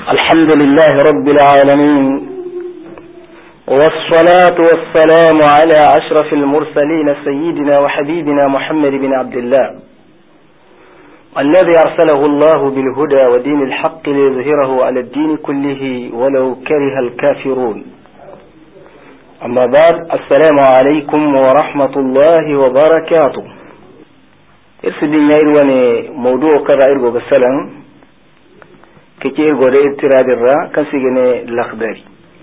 الحمد لله رب العالمين، والصلاة والسلام على أشرف المرسلين سيدنا وحبيبنا محمد بن عبد الله الذي أرسله الله بالهدى ودين الحق ليظهره على الدين كله ولو كره الكافرون. أما بعد، السلام عليكم ورحمة الله وبركاته. إرسدين يرواني موضوع كذا إرغو بسلام كي إرغو دي ارتراد الرا كنسيجني الأخضري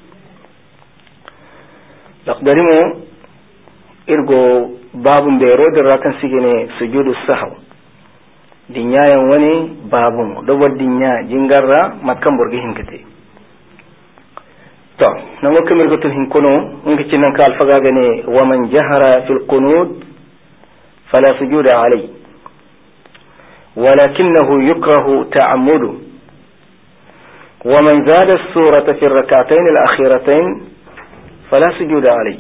مو إرغو باب بيرود الرا كنسيجني سجود السهو دنيا يواني بابو دو الدنيا جنغرا مكان برغي هنكتي تو نمو كمير قتل هنكونو انكتي ننكا الفقاقني ومن جهر في القنود فلا سجود عليه ولكنه يكره تعمده، ومن زاد السورة في الركعتين الأخيرتين فلا سجود عليه.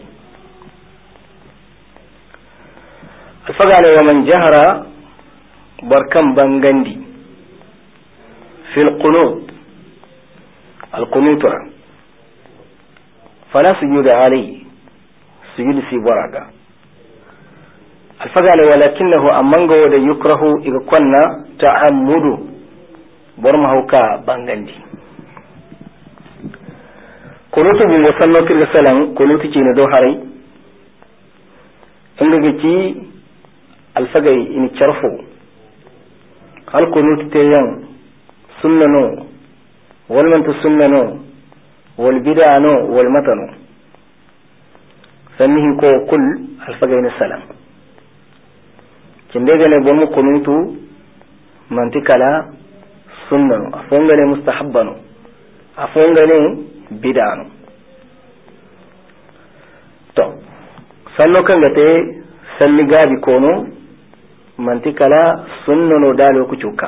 الفقاقني ومن جهر بركم بانغندي في القنوت فلا سجود عليه، سجود في بركة. الفقال ولكنه أمانغو ودى يكره إذا كنا تعمد برمهوكا بانغندي. قنوت بمصنع كرسلان قنوت جين دوحري انغجي الفقال إن تشرفو هل قنوت تيان سننو والمنت سننو والبدعنو والمتنو فنه كو كل الفقين السلام كندغني بومو قنوتو منتكلا سننو افونغني مستحبنو افونغني بدعنو تو سنو كنغتي سلي غابي كونو mantikala sunnano da lokucuka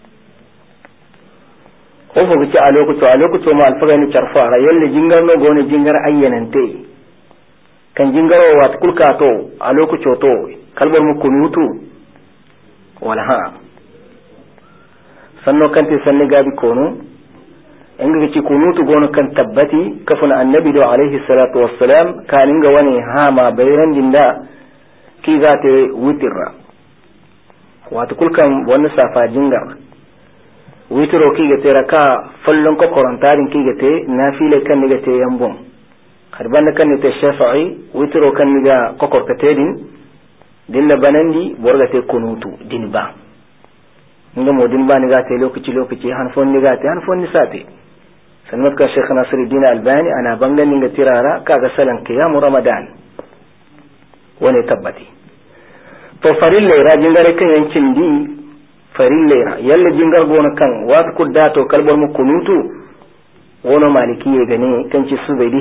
ofo gici a lokuto ma alfaga ni charfara yalle jingar no gone jingar ayyanante kan jingaro wat kulka to a lokuto to kalbar mu kunutu wala ha sanno kanti sanni gabi kono inga gici kunutu gono kan tabbati kafuna annabi do alaihi salatu wassalam kan inga wani ha ma bayran dinda ki zate witirra wato kulkan wani safa jingar witiro kigate raka fallon ko korontarin kigate nafile kan nigate yambon harban kan ni te shafi'i witiro kan niga kokorkate dinna banandi borgate kunutu dinba ngamo dinba niga te lokaci hanfon niga te hanfon ni sate sannan ka Sheikh Nasiruddin Albani ana bangan ninga tirara kaga salan qiyam Ramadan wani tabbati to farille ra jingare kan yankin di farille ra yalla jingar gona kan wat kudda to kalbar mu kunutu wono maliki ye gane kan ci subaydi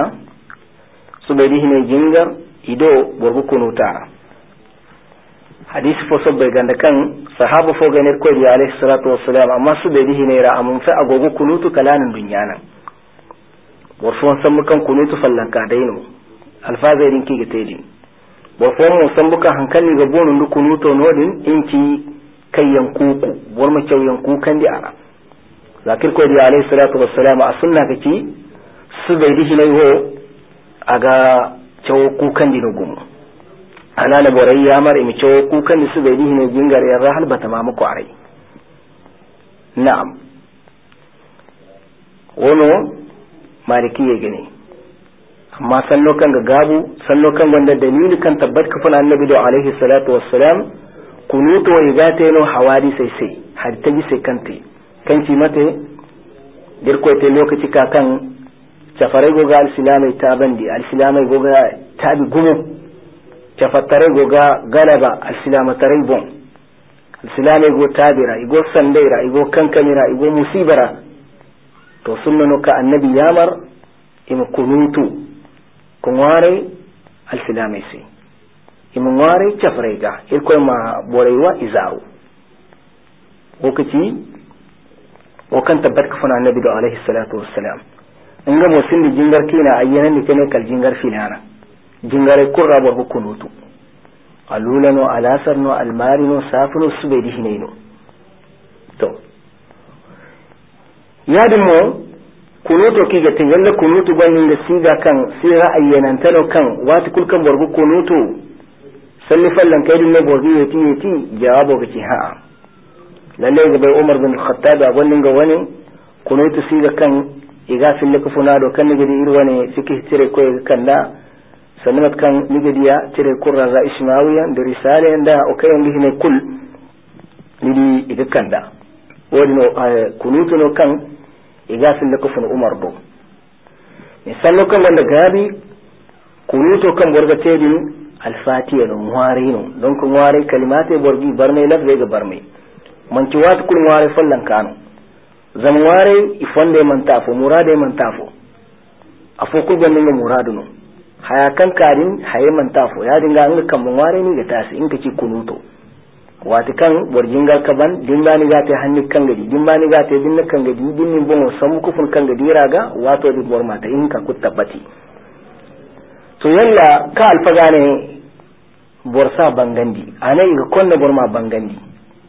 hine jingar ido borgo kunuta hadisi fo sobbe ganda kan sahaba fo gane ko di alayhi salatu wassalam amma subaydi hine ra amun fa agogo kunutu kalanin dunyana warfon san kan kunutu fallanka daino alfazairin ki gitedin borfon mu san buka hankali ga bonun du kunuto nodin inci kayyan kuku bor ma kyauyan kukan di ara zakir ko di alayhi salatu wassalam a sunna kaci su bai dihi lai ho aga kyau kukan di nugumu ana na borai ya mar imi kyau kukan di su bai dihi ne jingar ya rahal bata ma muku arai na'am wono maliki ya gane amma sanno kan ga gabu sanno kan wanda dalili kan tabbat kafin annabi da alaihi salatu wassalam kunuto wa igate no hawari sai har ta ji sai kante kanci mate dirko te lokaci kakan cafarai goga al-islamai ta bandi al-islamai goga tabi gumu cafatare goga galaba al-islamatarai bon al-islamai go tabira igo sandaira igo kankamira igo musibara to sunnano ka annabi yamar im kunutu kunware al-islamai sai imware chafrega irko ma borewa izaru wakati wakan tabbat kafana annabi da alaihi salatu wassalam inga musin di jingar kina ayyana ni kene kal jingar filana jingare kurra bo kunutu alulano alasarno almarino safino subedi hineno to yadin mo kunuto ki ga tingalla kunutu banin da siga kan sai ra'ayyanan tano kan wata kulkan borgo kunutu salli fallan kai din ne borgo yati jawabo kace ha lalle ga bai Umar bin Khattab a wannan ga wani kunutu siga kan iga fil kufuna do kan gidi irwane siki tire ko kan da sannan kan nigadiya tire kurra za ismawiya da risale da okayen gihne kul nidi iga kan da wani kunutu no kan iga fil kufuna Umar do misallo kan wanda gabi kunuto kan borga tedin al-fatiha no muwarino don ko muware kalimate borgi barme lafze ga barme man ci wat kul muware fallan kanu zamware ifonde man tafo murade man tafo afo kul ganin muradu no haya kan karin haye man tafo ya dinga an kan muware ni ga tasi in kaci kunuto wati kan borjingal kaban dimba ni gate hanni kan gadi dimba ni gate dinna kan gadi dinni bon samu kufun kan gadi raga wato di bormata in ka kutabati to yalla ka alfagane borsa bangandi anai ga konna borma bangandi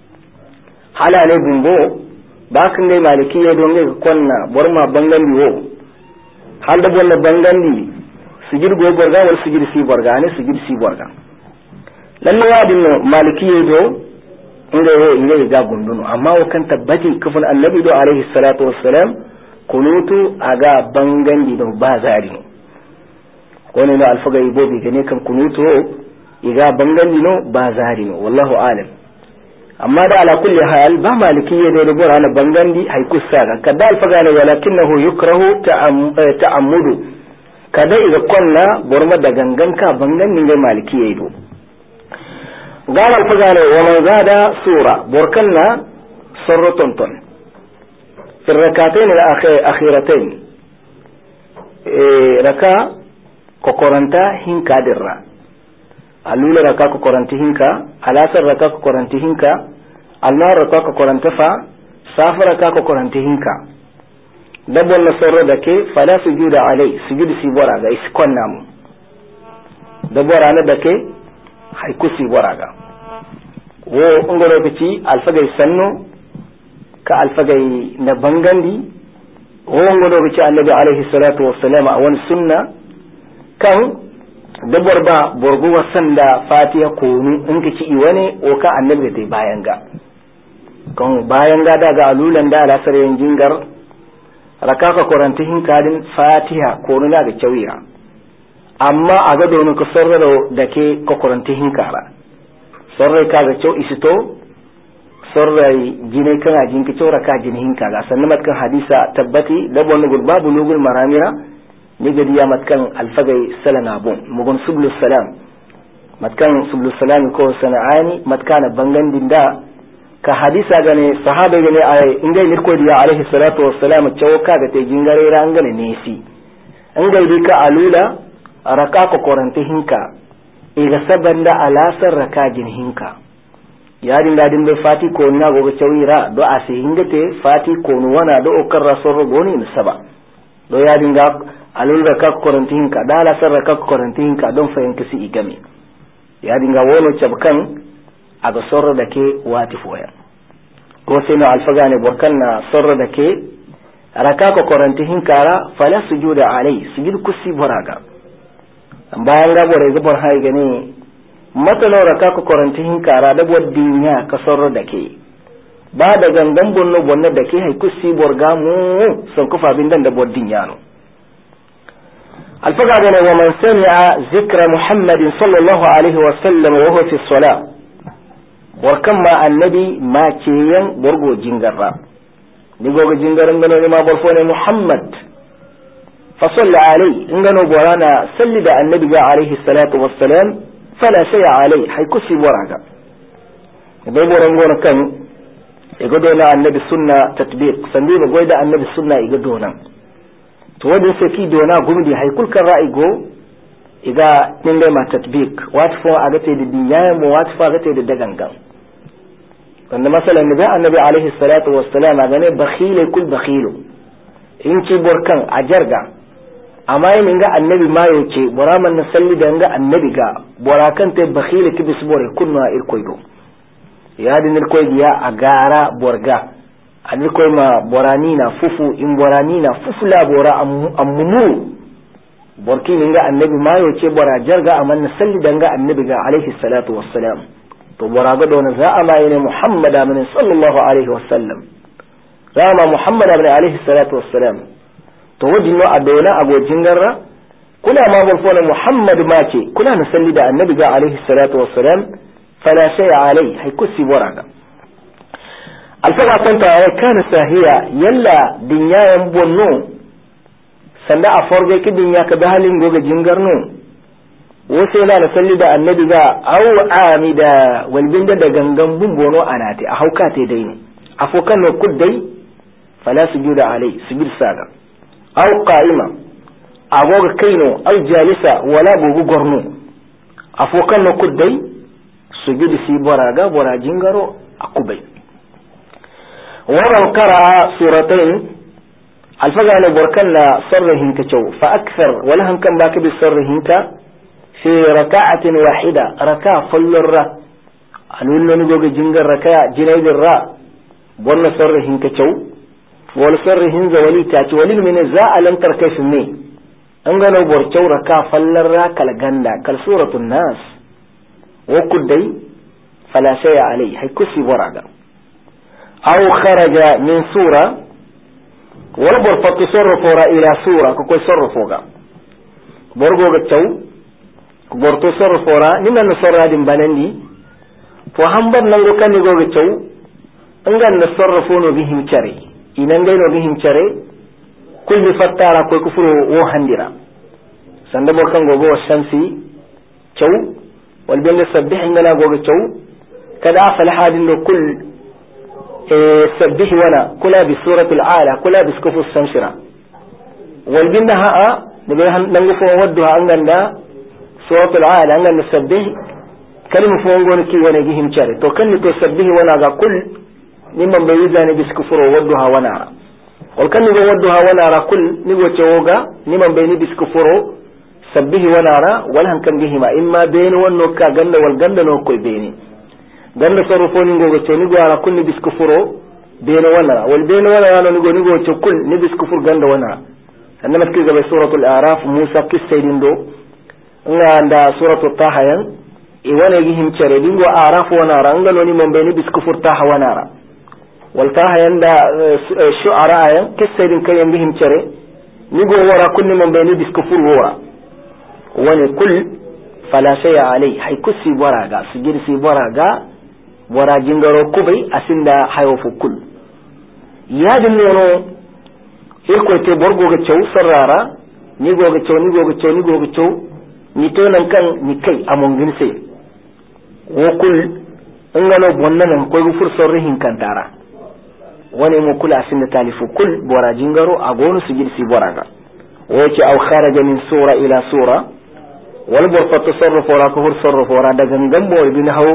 hala ne bumbo bakin dai maliki ya don ga konna borma bangandi wo hal da bonna bangandi sujud go borga wal sujud si borga ne sujud si borga lalle wadin maliki ya do inda yayi ga gunduno amma wakan tabbati kafin annabi do alaihi salatu wassalam kunutu aga bangandi do bazari wani na alfaga ibobi gane kan kunutu iga bangandi no bazari no wallahu alam amma da ala kulli hal ba malikiyya da rubura na bangandi hay kusaga kada alfaga ne walakinahu yukrahu ta'ammudu kada iga konna borma da gangan ka bangandi ne malikiyya do قال الفقال ومن زاد سورة بركنا سرة في الركعتين الأخيرتين ركع كقرنتا هنكا درا الأولى ركع كقرنتا هنكا الآخر ركع كقرنتا هنكا النار ركع كقرنتا فا سافر ركع كقرنتا هنكا دبل نصر دكي فلا سجود عليه سجود سيبورا إسكون نامو دبل أنا دكي haikusi waraga wo ngoro bici alfagai sanno ka alfagai na bangandi wo ngoro bici annabi alaihi salatu wassalam a wani sunna kan dabar ba borgo wasanda fatiha konu in kici iwane o ka annabi da bayan ga kan bayan ga daga alulan da alasar yin jingar rakaka korantihin kadin fatiha konu na da kyauya amma a ga domin ka sarraro da ke kokoranti hinkara sarrai ka ga cewa isito sarrai jine kana jinki cewa ka jini hinkara sannan matkan hadisa tabbati da wannan gurba bulugul maramira ni gadi ya matkan alfagai salana bon mugun sublus salam matkan sublus salam ko sana'ani matkana bangandin da ka hadisa gane sahaba gane ay ingai nirko diya alaihi salatu wassalam cewa ka ga te jingare rangane nesi ingai ka alula raka ko korante hinka iga sabanda alasar raka jin hinka yadin dadin be fati ko na go chawira do ase hingate fati ko no wana do okarra sorro goni saba do yadin ga alul raka ko korante hinka da alasar raka ko korante hinka don fayanka si igami yadin ga wono chabkan aga sorro dake wati foya ko sai na alfaga ne borkanna sorro dake raka ko korante hinkara fala sujuda alai sujud kusi boraga bayan gabore gabar hay gani matalo raka ko koranti hinkara da boddinya ka sorro dake ba da gangan bonno bonno dake hay kusi borga mu son kufa bindan da boddinya no alfaga gane wa man sami'a zikra muhammadin sallallahu alaihi wa sallam wa huwa fi salat warkan ma annabi ma ce yan borgo jingarra ni gogo jingaran gano ma borfone muhammad فصلى عليه إنه برانا سلد النبي عليه الصلاة والسلام فلا شيء عليه حيكسي ورعك يبقى رنقونا كان يقولون النبي السنة تطبيق سنبيب قويدا النبي السنة يقولون تودن سكي دونا قمدي حيكل كالرأي قو إذا نندما تطبيق واتفوا أغتي الدنيا واتفوا أغتي الدقنقا وأن مثلا النبي عليه الصلاة والسلام أغني بخيل كل بخيله إنتي بركان أجرقا amma yin ga annabi ma yace buraman na salli da ga annabi ga burakan te bakhile kibis bore kunna irkoido ya din irkoidiya a gara borga ani koy ma boranina fufu in boranina fufu la bora amunu borki ninga annabi mayo ce bora jarga amanna salli danga annabi ga alaihi salatu wassalam to bora ga dona za a mai ne muhammad amin sallallahu alaihi wasallam zama muhammad amin alaihi salatu wassalam to wajin no adona agojin garra kula ma barfona muhammad ma ce kula na salli da annabi ga alaihi salatu wassalam fala shay alai hay kusi bora ga alfaga tanta ya kana sahiya yalla dinyayan bonno sanda a forge kidin ya ka da halin goga jingarno wasu yana da salli da annabi ga au amida walbinda da gangan bumbono anate a hauka te dai ne afokan no kuddai fala sujuda alai sujud saga au qa'ima agoga kaino au jalisa wala gogu gorno afokan no kuddai sujud si boraga bora jingaro akubai wa qara'a suratayn alfaga ne borkan na sarrihin ka cew fa akthar wala han kan baka bi sarrihin ka fi raka'atin wahida raka fullurra alullo ni goga jingar raka jinaydin ra bonna sarrihin ka cew wal sarrihin za wali ta ci walil min za alam tarkayf ne an gano bor cew raka fallarra kal ganda kal suratul nas wa kuddai fala shay alai hay kusi boraga aw kharaja min sura walbor fakki sorrofo ra ila sura ko koy sorrofo ga borgo ga taw borto sorrofo ra ni nan sorra dim banandi to hambar nan go kan go ga taw ngan na sorrofo no bihim chare inan dai no bihim chare kulli fattara ko kufuro wo handira sanda bo kan go go shamsi taw wal bil sabbih ngala go ga taw kada afal hadin do kull سبح ولا كلا بسورة العالى كلا بسكف السمشرة والبنها نبيها ننقف وودها أننا سورة العالى أننا نسبح كلمة فونغون كي ونجيهم شاري تو كن تسبح ولا كل نمن بيزاني بسكفر وودها ونارا والكن وودها ونارا كل نقول توغا نمن بيني بسكفر سبح ونارا ولا كان بهما إما بين ونوكا جنة والجنة نوكل بيني ganda sarufoni ngogo to nigo ala kunni biskufuro beno wala wal beno wala yalo nigo to kul ni biskufur ganda wana sannan maski ga suratul araf musa kisaydin do nganda suratul taha yan e wana gi him cere dingo araf wana rangalo ni mon beni biskufur taha wana wal taha yan da shu'ara yan kisaydin kayan gi him cere nigo wara kunni mon beni biskufur wora wani kul fala shay alai hay kusi waraga sujir si waraga wara jingaro kubai asinda hayo fukul yadin nono irko te borgo ga cew sarrara ni go ga cew ni to nan kan ni kai amon ginse wo kul ngano bonnan ko gu fur sorrihin kantara wani mo kula asinda talifu kul bora jingaro agonu sujid si boraga woce aw kharaja min sura ila sura wal bor fa tasarrufu ra ko tasarrufu ra daga ngambo bin haw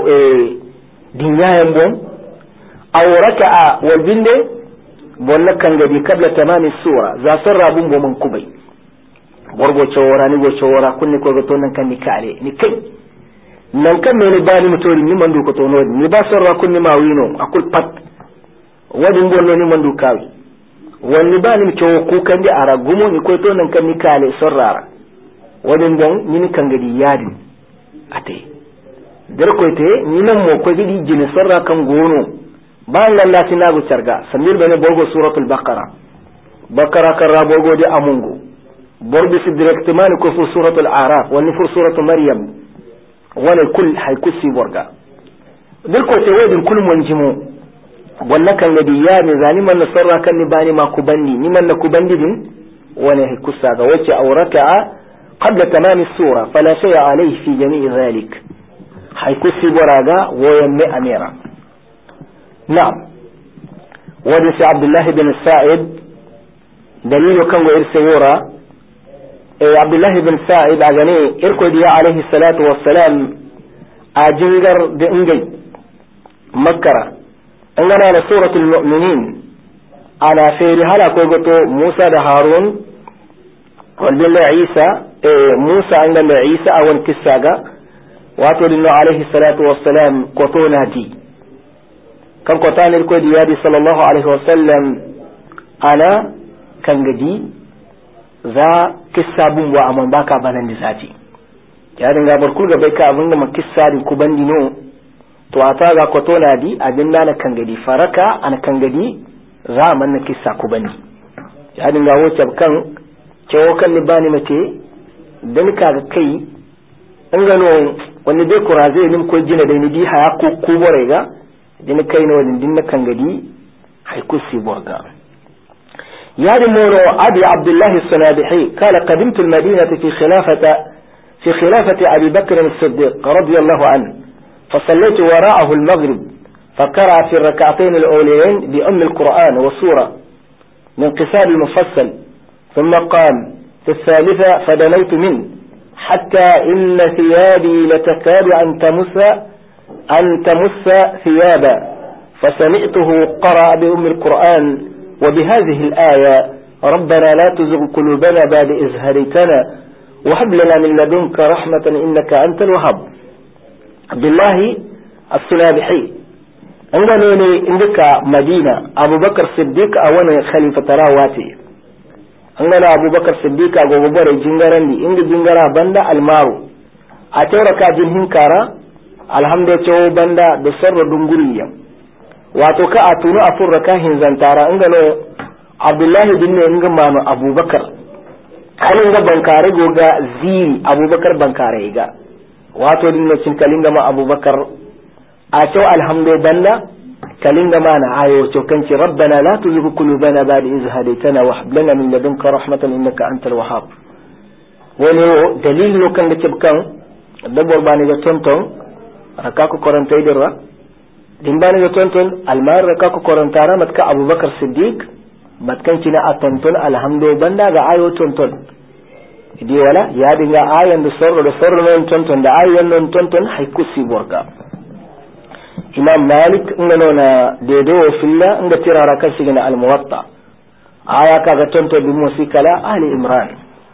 dinyayen bon aw raka'a wal binde bonna kan gadi kabla tamami sura za sarra bun bo man kubai borgo chawara ni go chawara kunni ko go to nan kan ni kale ni kai nan kan ne bani mutori ni mandu ko to no ni ba sarra kunni ma wino akul pat wadin bonno ni mandu kawi wani bani mi chawo ku kan di ara gumo ni ko to nan kan ni kale sarrara wadin bon ni kan gadi yadi ate der koyte ni nan mo ko gidi jini sarra kan gono ba Allah tinagu charga samir bane bogo suratul baqara kan rabogo de amungo borbi si directement ko fu suratul araf wani fu suratul maryam wala kul hay kusi borga der koyte wadin kul mon jimo walla kan gadi ya ni zani man sarra kan ni bani ma ku bandi ni man ku bandi din wala hay kusa ga wace auraka qabla tamam as-sura fala shay alayhi fi jami' dhalik حيكسي براغا ويمي أميرا نعم ودس عبد الله بن السائب دليل كان وإرسورا عبد الله بن السائب أغني إركض يا عليه الصلاة والسلام أجنجر بإنجي مكرة أننا على سورة المؤمنين على خير هلا كوغتو موسى هارون والبلا عيسى موسى عندنا عيسى أو الكساغا wato dinno alayhi salatu wassalam ko to nati kan kotanir ko diyadi sallallahu alaihi wasallam ana kan gadi za kissa bun wa amman baka banan da sati ya dinga barkul ga bai ka abin da kissa di ku bandino to ata ga ko to nadi abin da na kan gadi faraka an kan gadi za man na kissa ku bandi ya dinga wuce kan cewa kan libani mace dan ka ga kai an gano wani dai kuraze nim ko jina da ni di haya ko ku bore ga din kai no din na kan gadi hay ku si borga يا مورو أبي عبد الله الصنابحي قال قدمت المدينة في خلافة أبي بكر الصديق رضي الله عنه فصليت وراءه المغرب فقرأ في الركعتين الأوليين بأم القرآن وسورة من قصار المفصل ثم قام في الثالثة فدنوت منه حتى إن ثيابي لتكاد أن تمس ثيابا فسمعته قرأ بأم القرآن وبهذه الآية ربنا لا تزغ قلوبنا بعد إذ هديتنا وهب لنا من لدنك رحمة إنك أنت الوهاب. عبد الله الصنابحي عندنا عندك مدينة أبو بكر الصديق أولا خليفة راواتي عندنا أبو بكر الصديق أبو بكر جنجران دي عند جنجرا بندا المارو أتورا كاجين هنكارا الحمد لله بندا بسر دنجريا wato ka a tunu a furra kahin zantara in gano abdullahi bin ne inga manu abubakar halin ga bankare goga ziri abubakar bankare ga wato din ne cin kalinga ma abubakar a cewa alhamdu banda kalinga ma na ayo cokanci rabbana la tuzigh qulubana ba'da idh hadaytana wa hab lana min ladunka rahmatan innaka antal wahhab wani dalilin kan da kibkan dabbar bani ga tonton raka ku koranta idirra dimbani ga tonton almar ka ko korantara matka abubakar siddiq matkan kina a tonton alhamdu banda ga ayo tonton idi wala ya dinga ayan da sorro non tonton da ayan non tonton hay kusi borga imam malik ngano na dedo filla nga tirara kan sigina almuwatta aya ka ga tonton bi musikala ahli imran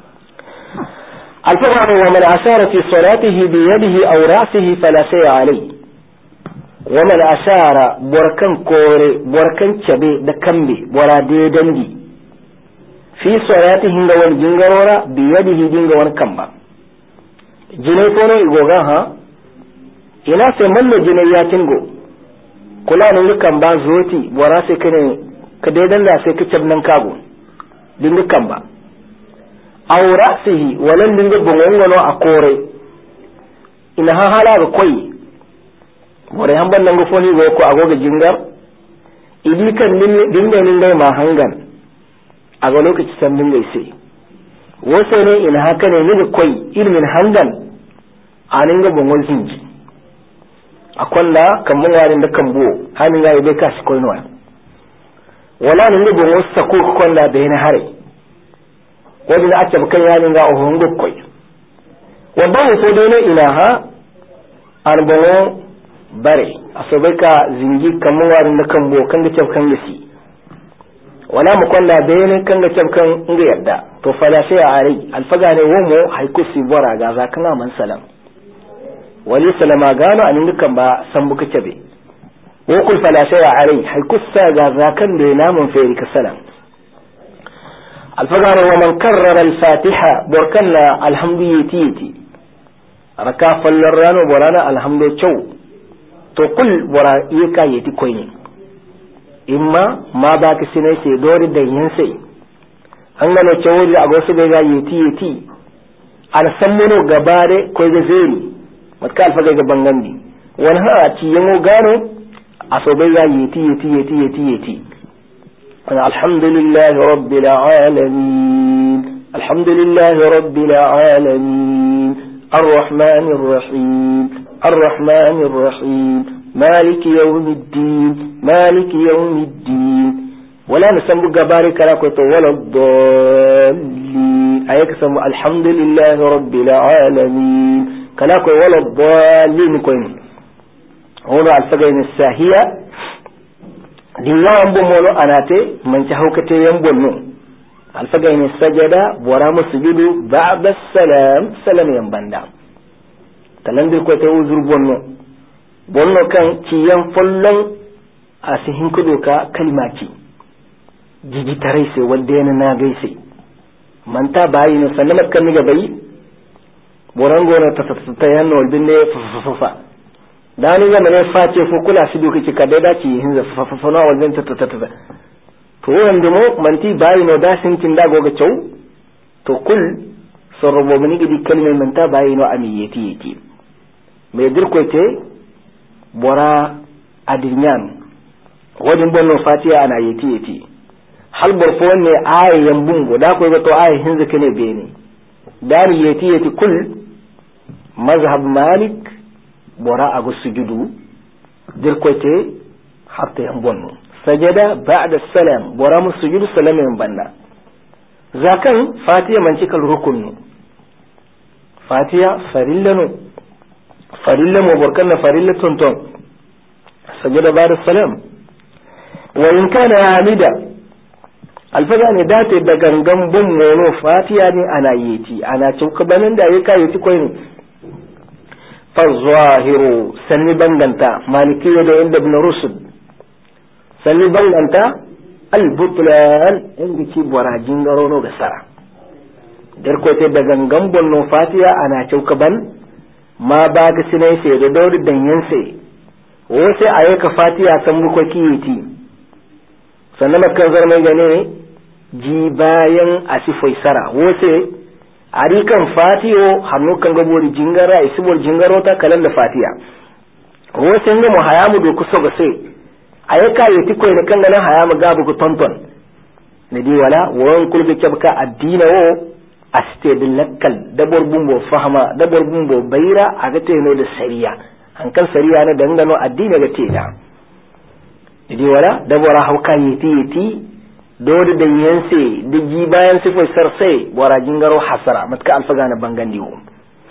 الفقر ومن أشار في صلاته بيده أو رأسه فلا شيء عليه ومن أشار بركان كوري بركان شبه دكمبي ولا ديدندي في صلاته هنغوان جنغرورا بيده جنغوان كمبا جنيفونو يغوغاها إنا سمن جنياتنغو كلا نغو كمبا زوتي وراسي كديدن لا سيكتشبنن كابو دنغو كمبا aw ra'sihi walan dinga bongono akore ina ha hala ga koyi bore hamban nan foni go ko agoga jingar idi kan dinga ninga ma hangan aga lokaci san dinga sai wose ne ina haka ne ni koyi ilmin hangan anin ga bongol hinji akwanda kan mun warin da kan bo hanin ga be kashi koyno wala ni bongo sako konda be na hare wani da ake bukan yanin ga ohun gukkoi wadda so dai ne ina ha an bono bare a so bai ka zingi kamun warin da kan bo kan ga cabkan yasi wala mu kwalla bayani kan ga cabkan inga yadda to fala sai a rai alfaga ne womo haikusi bora ga za kana man salam wali salama gano an dukan ba san buka cabe wo kul fala sai a rai haikusa ga za kan da namun feri ka salam الفقر ومن كرر الفاتحة بركنا الحمد يتيتي ركا فلران وبرانا الحمد شو تقول برا يكا يتي كويني إما ما باك سنة سيدور الدين سي أنغانو شوالي أغوصي بيغا يتي أنا سمونو غباري كوي زيري متكا الفقر بانغاندي وانها أتي يمو غانو أصو بيغا يتي الحمد لله رب العالمين الحمد لله رب العالمين الرحمن الرحيم مالك يوم الدين ولا نسمى قبارك لك ولا الضالين أيك سمى الحمد لله رب العالمين كلاك ولا الضالين كوين هنا الفقين الساهية diwan bomono anate man ci hawkate yan bonno alfaga ni sajada bora musjudu ba'da salam yan banda talandir ko te uzur bonno kan ci yan follon asihin kudo ka kalimaki jiji tarai sai wanda yana na gaisai manta bayi no sannan makkan ni gabai borango na ta yanno walbin ne fa dani zama ne face fu kula su duka kika da dace hin za fa na walbin ta to wanda mo manti bayi no da sin kin da goga cew to kul sorrobo mini gidi kalmai manta bayi no amiyeti yeti me dirko te bora adirnyan wajen bonno fatiha ana yeti hal borfo ne ayan bungo da ko ga to ayi hin zaka ne bene dari yeti kul mazhab malik bora agu sujudu dirko te hatta yan bonno sajada ba'da salam bora mu sujudu salama yan banna zakan fatiha man cikal rukunnu fatiha farillanu mo borkan farilla tonton sajada ba'da salam wa in kana hamida alfaga ne dace da gangan bun mono fatiha ne ana yeti ana cauka banan da yake yeti koyin fa zahiru sanni banganta malikiyya da inda ibn rushd sanni banganta al-butlan inda ci borajin garono ga sara dar ko te da gangan bonno fatiha ana cauka ban ma ba ga sinai sai da dawri danyen sai o sai ayyuka fatiha san mu ko kiyeti sannan makan zarmai gane ji bayan asifai sara wace a rikan fatiyo hannu kan gabori jingara isibor jingaro ta kalan da fatiya wace ne mu hayamu do kusa ga sai a ya kayi tiko ne kan ganin hayamu gabu ku tonton ne di wala wan kulbe kyabka addina wo aste din lakkal dabor bumbo fahama dabor bumbo baira a ga teno da sariya hankal sariya ne dangano addina ga teda idi wala dabora hauka yeti dole da yanse da ji bayan sifai sarsai bora jingaro hasara matka alfaga na bangandi wo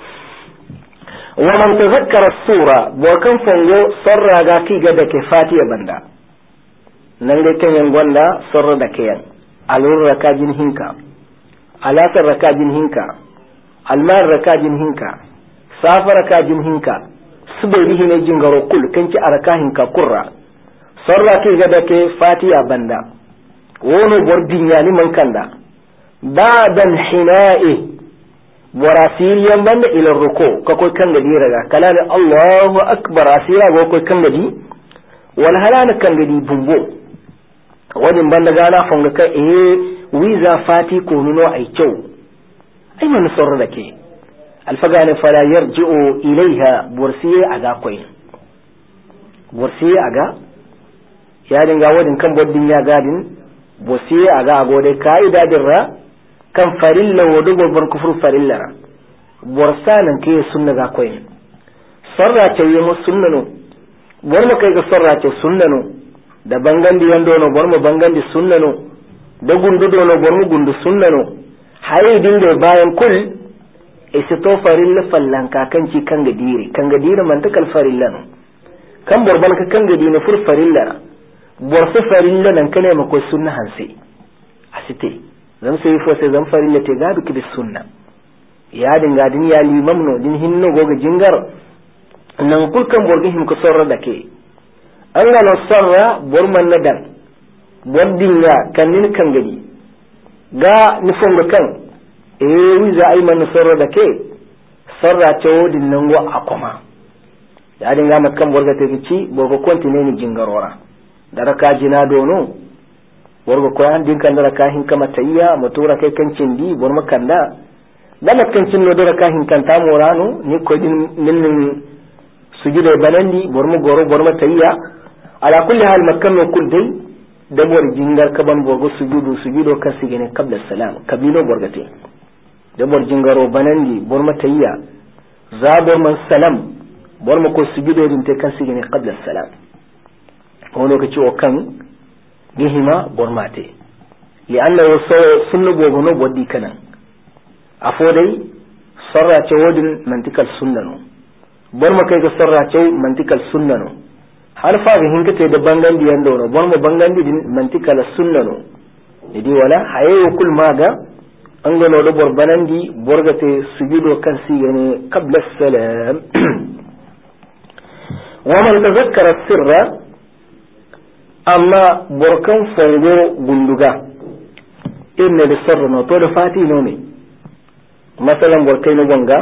wa man tazakkara sura bokan fongo sarra ga ki ga da ke fatiha banda nan ga kan gonda sarra da ke yan alur rakajin hinka alatar rakajin hinka almar rakajin hinka safar rakajin hinka subai ne jingaro kul kanki arakahin ka kurra sarra ke ga da ke fatiha banda wono bordin yani man kanda ba'dan hina'i warasiriyan banda ila ruku ka koy kanga di raga kalani Allahu akbar asira go koy kanga di wal halana kanga di bumbo wajin banda gana fonga ka wiza fati ko nuno ai kyau ai man sarra da ke alfagani fala yarji'u ilaiha bursiye aga koy bursiye aga ya dinga wadin kan boddin ya gadin bosiye aga agode kaida dirra kan farilla wodo gobar kufur farilla borsanan ke sunna ga koy sarra ce yimo sunnano bormo kai ga sarra ce sunnano da bangandi yando no bormo bangandi sunnano da gundu do no bormo gundu sunnano hayi dinga bayan kul to farilla fallan ka kanci kan ga dire man ta kal farilla no kan borban ka kan ga dina fur farilla borsu farilla nan kane mako sunna hanse asite zan sai fo sai zan farilla te gadu ki sunna ya dinga din ya limam no din hinno goga jingar nan kulkan borgi him ko sorra dake an ga no sorra borman nadan boddinga kanin kan gadi ga ni fonga kan wiza ay man sorra dake sorra cewodin nan go akoma ya dinga mat kan borga te ci bogo kontine ni jingarora dara ka jina dono wargo ko an din kan dara ka hin kama tayya mutura kai kan cindi bor makanda dala kan cinno dara ka hin kan ta morano ni ko din nin sujude balandi bor mu goro bor ma tayya ala kulli hal makkan no kul dai da bor jingar ka ban bogo sujudo kan sigene qabla salam kabilo borgate da bor jingaro balandi bor ma tayya za bor man salam bor ma ko sujudo din te kan sigene qabla salam wani lokaci o kan gihima bormate li anna sunna gogono boddi kanan afodai sarra ce wodin mantikal sunnano borma kai ga sarra ce mantikal sunnano har fa ga hinkate da bangandi yando no borma bangandi din mantikal sunnano idi wala haye kul maga an ga no do borbanandi borgate sujudo kan sigane qabla salam wa man tazakkara sirra amma borkan fongo gunduga inna da sarra no to da fati no ne masalan borkai no gonga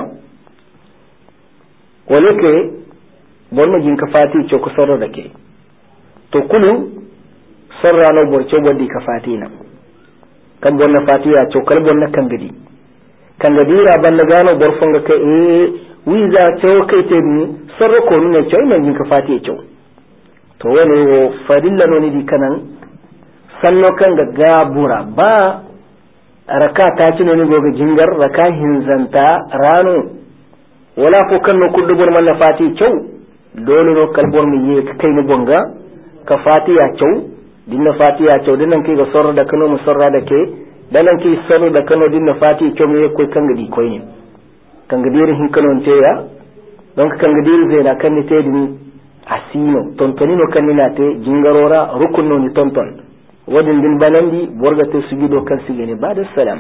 wale ke borno jinka fati ce ku sarra da ke to kulu sarra no borce bodi ka fati na kan bonna fati ya ce kal bonna kan gadi ra ban gano borfon ga kai wiza ce kai te ni sarra ko ne ce ina jinka fati ya ce to wani wo farilla no ni di kanan sanno kan ga gabura ba raka ta ci ne goga jingar raka hinzanta rano wala ko kan no kuddu bor man fati cew dole no kalbor mi ye kai ni bonga ka fatiya cew dinna fatiya cew dinnan kai ga sorra da kano musarra da ke danan kai sorra da kano dinna fati cew me koy kan gadi koy ne kan gadi hin kano te ya donc kan gadi zai na kan ni te dini asino tontonino kan ni na te jingarora rukunno ni tonton wadin din banandi borga te sugido kan sigene ba da salam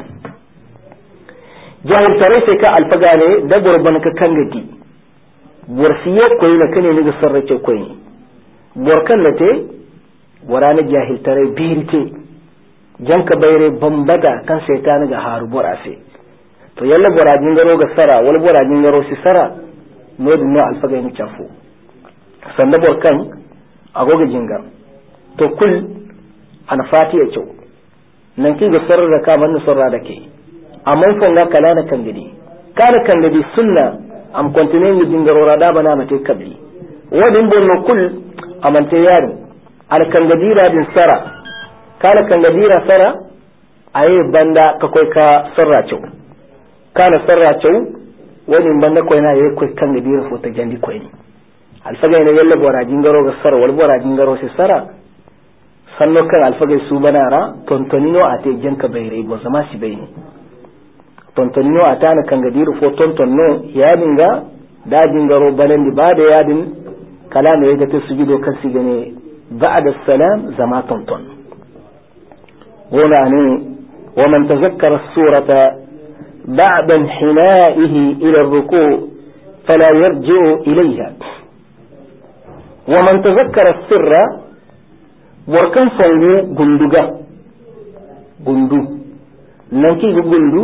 jahil tare sai ka alfagane da borban ka kan gadi borsiye koyi na kane ni ga sarrace koyi borkan na te warana jahil tare birite janka bayre bambada kan shaytan ga haru borase to yalla borajin garo ga sara wal borajin garo si sara modin no alfagane chafu sanda borkan agoga jinga to kul ana fatiya cew nan ki ga sarra da ka man sarra da ke amma fonga kala na kan gadi sunna am kontine mi dingarora da bana mate kabli wadin bonno kul amante yaro al kan gadira din sara kala kan gadira sara aye banda ka koy ka sarra cew kana sarra cew wadin banda koy na ye koy kan gadira fo ta jandi koy ni alfaga ne yalla bora jingaro ga sara wal bora jingaro si sara sanno kan alfaga su banara tontonino ate janka bayre bo zama si bayni tontonino atana kan gadiru fo tontonno yadinga dajin garo balandi bada yadin kalama yaga ta sujudo kan sigane ba'da salam zama tonton wala ne wa man tazakkara as-surata ba'da inhina'ihi ila ar-ruku' fala yarji'u ilayha wa man tazakkara as-sirra warkan fangu gundu nan ki gundu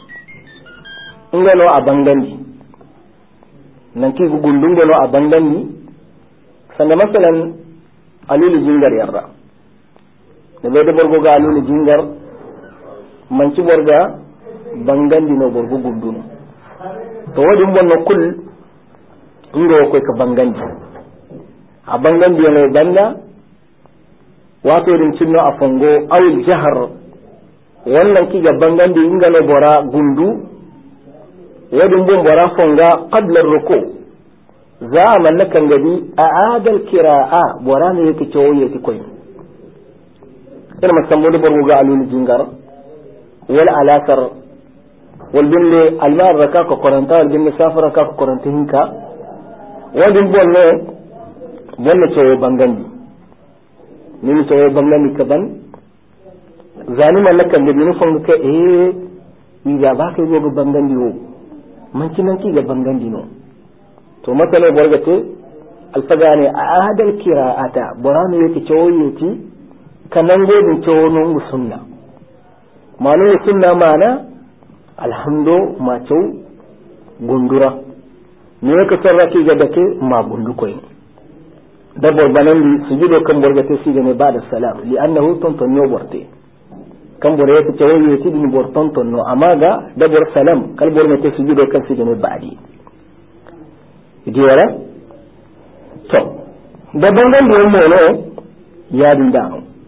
ngano a bangandi nan ki gundu ngano a bangandi sanda masalan alulu jingar yarra da bai da borgo ga alulu jingar manci borga bangandi no borgo gundu no to wadin bonno kul ngo ko ka bangandi a bangandi ne banda wato din cinno a fango awil jahar wannan ki ga bangandi ngano bora gundu wadin bon bora fonga qabla ruku za mallakan gadi a'adal qira'a bora ne yake cewa yake koyi ina masambo da borgo ga alul jingar wal alasar wal binne almar raka ko koranta wal binne safara ka ko koranta hinka wadin bon ne wannan cewa bangandi ni cewa bangandi kaban zani mallakan gadi ne fonga ka ida ba kai go bangandi wo manci ga bangandi no to masala borgate alfagane a ahadal qira'ata borano yake cewoyeti kanan godin cewono sunna manu sunna mana alhamdu ma cew gundura ne yake sarraki ga dake ma gundu koy da borbanandi sujudo kan borgate sigane ba'da salam li annahu tontonyo borte kan bore yake cewoyeti din bor tontonno amaga da bor salam kal bor mete sujudo kan sigane ba'di idi wala to da bangandi mono ya dinda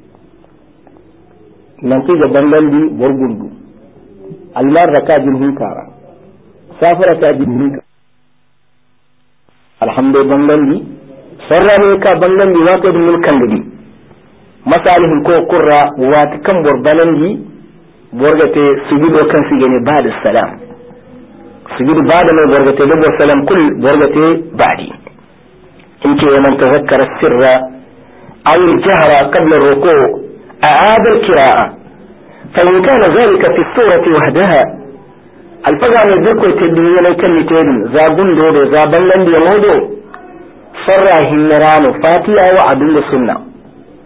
nan ki ga bangandi bor gundu almar rakajin hinkara safara ta jin hinka alhamdulillah bangandi sarra ne ka bangandi wato din mulkan gidi masalihin ko kurra wata kan borbalandi borgate sujudo kan sigane ba'da salam sujudu ba'da mai borgate da bor salam kul borgate ba'di in ce man tazakkara sirra aw jahra qabla ar-ruku' a'ada al-qira'a fa in kana dhalika fi as-surati wahdaha al-faga ne dukko tedin ne kan litedin za gundo da za ballandi modo sarra hinrano fatiha wa adun sunna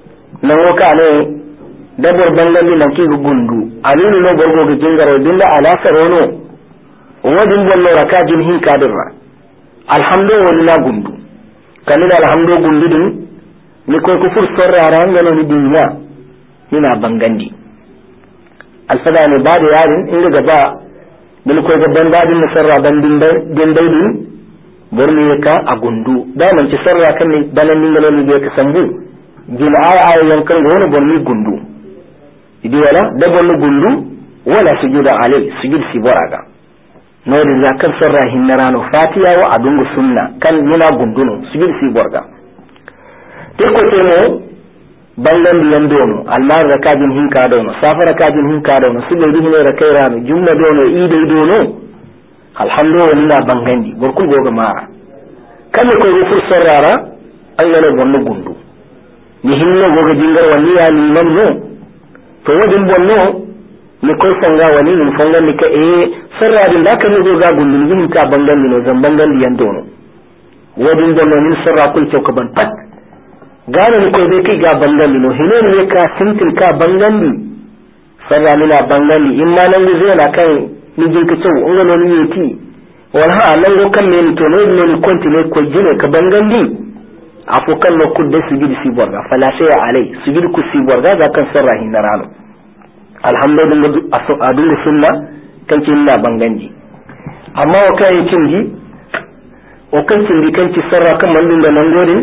nan woka ne dabor bangandi nan ki gundu alulu no borgo ga jingaro dinda ala sarono wadin bollo rakajin hin kadirra alhamdulillah gundu kanina alhamdu gundu din ni ko ku fur sorra ngano ni dinna ina bangandi alfada ne ba da yarin inda gaba bil ko ga bandadin nasarra bandin din daidin borni ka a gundu da man ci sarra kan ne banan ni ngalo ni ka sambu gina ay yankan woni bonni gundu idi wala da bonni gundu wala sujuda alai sujud si boraga no da zakar sarra hinnarano fatiha wa adungu sunna kan yana gunduno sujud si borga te ko temo bangan diyan dono almar rakajin hinka dono safar rakajin hinka dono sube dihine rakairano jumla dono ide dono alhamdulillah bangandi borkul goga mara kame ko rufur sarrara an yana bonno gundu ni hinno goga jingar wani ya liman no to wadin bonno ni koy sanga wani ni fongan ni ka sarradin da kan goga gundu ni ka bangandi no zan bangandi yan dono wadin bonno ni sarra kul ko ban pat gane ni koy be kai ga bangandi no hinno ne ka sintin ka bangandi sarra mina bangandi imma nan zai na kan ni jinka cewa ungano ni yeti wala nan go kan men to no ni kontine ko jine ka bangandi afu kan no kudde sujudi si borga fala shay alai sujudi ku si borga za kan sarra hinarano alhamdulillah adun sunna kan kin na bangandi amma o kai cindi o kan cindi kan ci sarra kan mandin da nan godin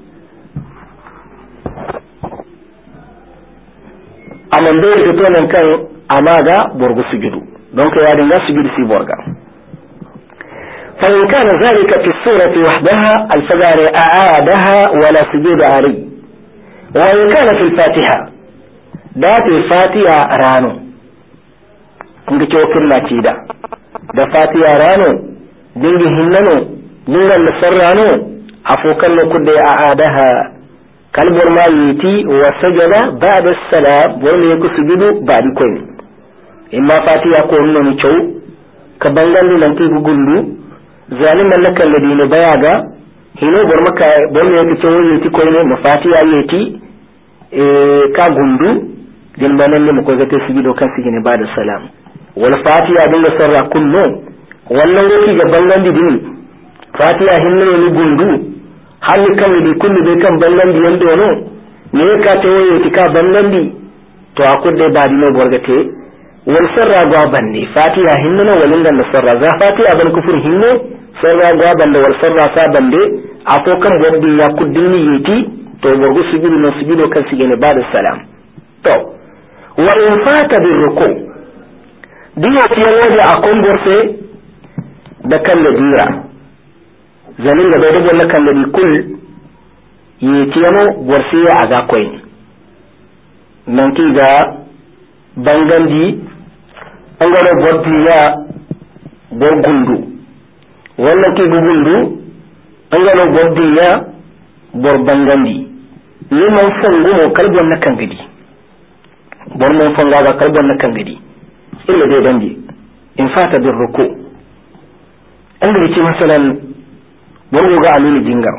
amande to nan kan amaga borgo sujudu donc ya dinga sujud si borga فإن كان ذلك في السورة وحدها الفجر أعادها ولا سجود عليه وإن كان في الفاتحة ذات الفاتحة رانو كنت توكلنا كيدا دا فاتحة رانو دنجي هننو دنجا نصر رانو عفوكا لكد أعادها كالب ما يتي وسجد بعد السلام ولم يكن سجد بعد كوين إما فاتحة كونو نيشو كبنغان لنتي بقلو zaliman lakan da dine baya ga hino bor maka bor ne yake cewa yati ko ne mafati ya yati ka gundu din banan ne ko zata sigi do kan sigi ne ba da salam wal fatiha dinga sarra kullu wannan yake ga bangan din fatiha hinno ne gundu hali kan di kullu be kan bangan di yando no ne ka cewa yati ka bangan di to akudde ba dino borgate wal sarra ga banni fatiha hinno walin da sarra za fatiha ban kufur hinno sarra ga banda wal sarra sa bande afo kan boddi ya kuddini yiti to borgo sujudu no sujudu kan sigene ba'da salam to wa in fata bir ruku diya tiyaje akon borse da kan da dira zanin da bai da kan da kul yiti yano borse ya aga koyin nan ki ga bangandi an gano boddi ya borgundu wannan ki gugundu an gano boddi ya borbangandi ni man fongo mo kalbon na kangadi bor mon fonga ga kalbon na kangadi illa dai dangi in fata bir ruku an da yake masalan borgo ga alulu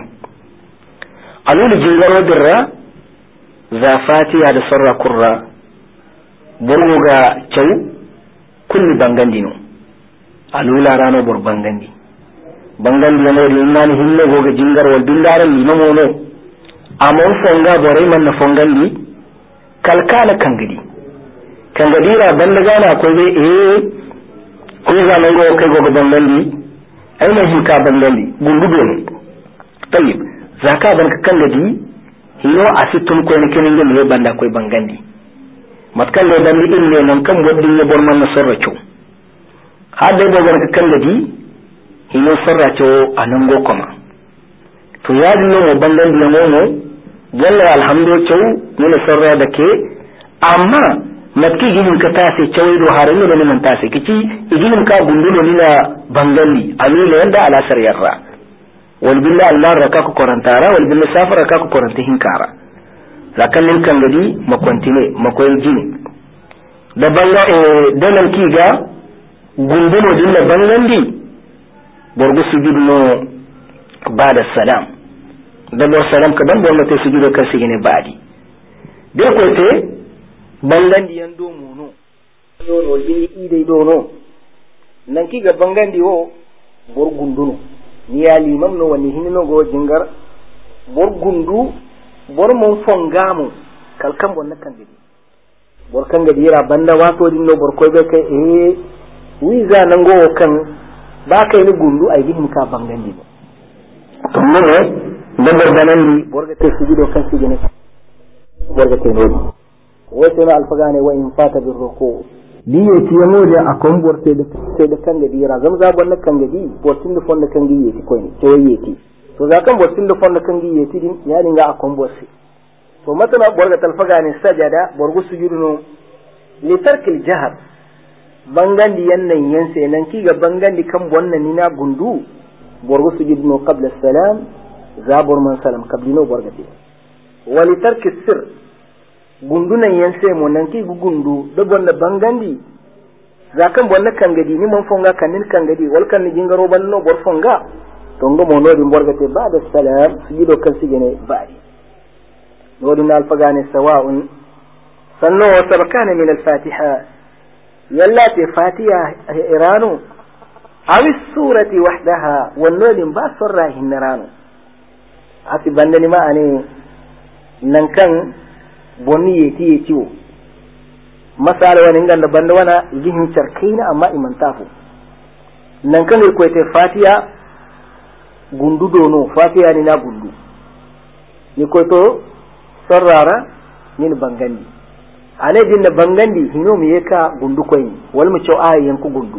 jingar wadirra za fatiha da sarra kurra borgo ga cew kulli bangandi no alula rano bor bangandi no ri nani hinne goga jingar wal dindaran ni no no amon fonga borai man na fongandi kalkala kangadi ra banda gana ko be ko ga nan go kai goga bangandi ai na hinka bangandi gungudo ne tayyib zaka ban ka kangadi hino asitun ko ne kenin ne banda koy bangandi matkan da dan din ne nan kan wadin ne bor man sarracho hada da gar kan da di hino sarracho anan go kuma to ya dinno bangan di no jalla alhamdulillah ne sarra da ke amma matki ginin ka tase chawai do harin ne nan tase kici iginin ka gundulo ni na bangandi amina yanda ala saryarra wal billahi almar raka ku korantara wal billahi safara ka ku koranta hinkara zakalin kan gadi makwantine makoyin jini da banga dalan kiga gundumo dinna bangandi borgo sujudu no bada salam da bo salam ka dan borno te sujudu kan sigine baadi de ko te bangandi yan do mono yo no bindi ide do no nan ki ga bangandi wo bor gunduno ni ya limam no wani hinno go jingar bor gundu bor mon fongamu kalkan bon nakan gidi bor kan gadi yara banda wato din no bor koy be kai wiza nan go kan ba kai ni gundu ai gidin ka bangandi no to no da bor ganan ni bor ga te sujudo kan sigine bor ga te no wato na alfagane wa in fata bir ruku diye tiyamo da akon bor sai da kan gadi yara zamza bon nakan gadi bortin da fon da kan giye ti koy ni to yeti to za kan bortin da fon da kan giye ti din ya dinga akon bor sai to matana borga talfagane sajada borgu sujudu no li tarkil jahar bangandi yannan yanse nan kiga bangandi kan bonna ni na gundu borgu sujudu no qabla salam zabur man salam qablino borga ti wa li tarki sir gundunan yanse mo nan ki gundu do bonna bangandi zakan bonna kangadi ni man fonga kanin kangadi wal kan ni jingaro banno bor fonga to ngomo no di borga te ba'da salam sujudu kan sigene ba'i ودنا الفقان سواء صنوا وسبكان من الفاتحة يلاتي فاتحة إيرانو أو السورة وحدها والنول باصر راه النرانو أتي بندني ما أني ننكن بني يتيو مسألة وننجن بندوانا يجيهم شركين أما إمن تافو ننكن الكويت فاتحة غندو دونو فاتحة ننا غندو نكويتو sarrara min bangandi ane jinna bangandi hino mi yeka gundu koyi wal mu cew ay yanku gundu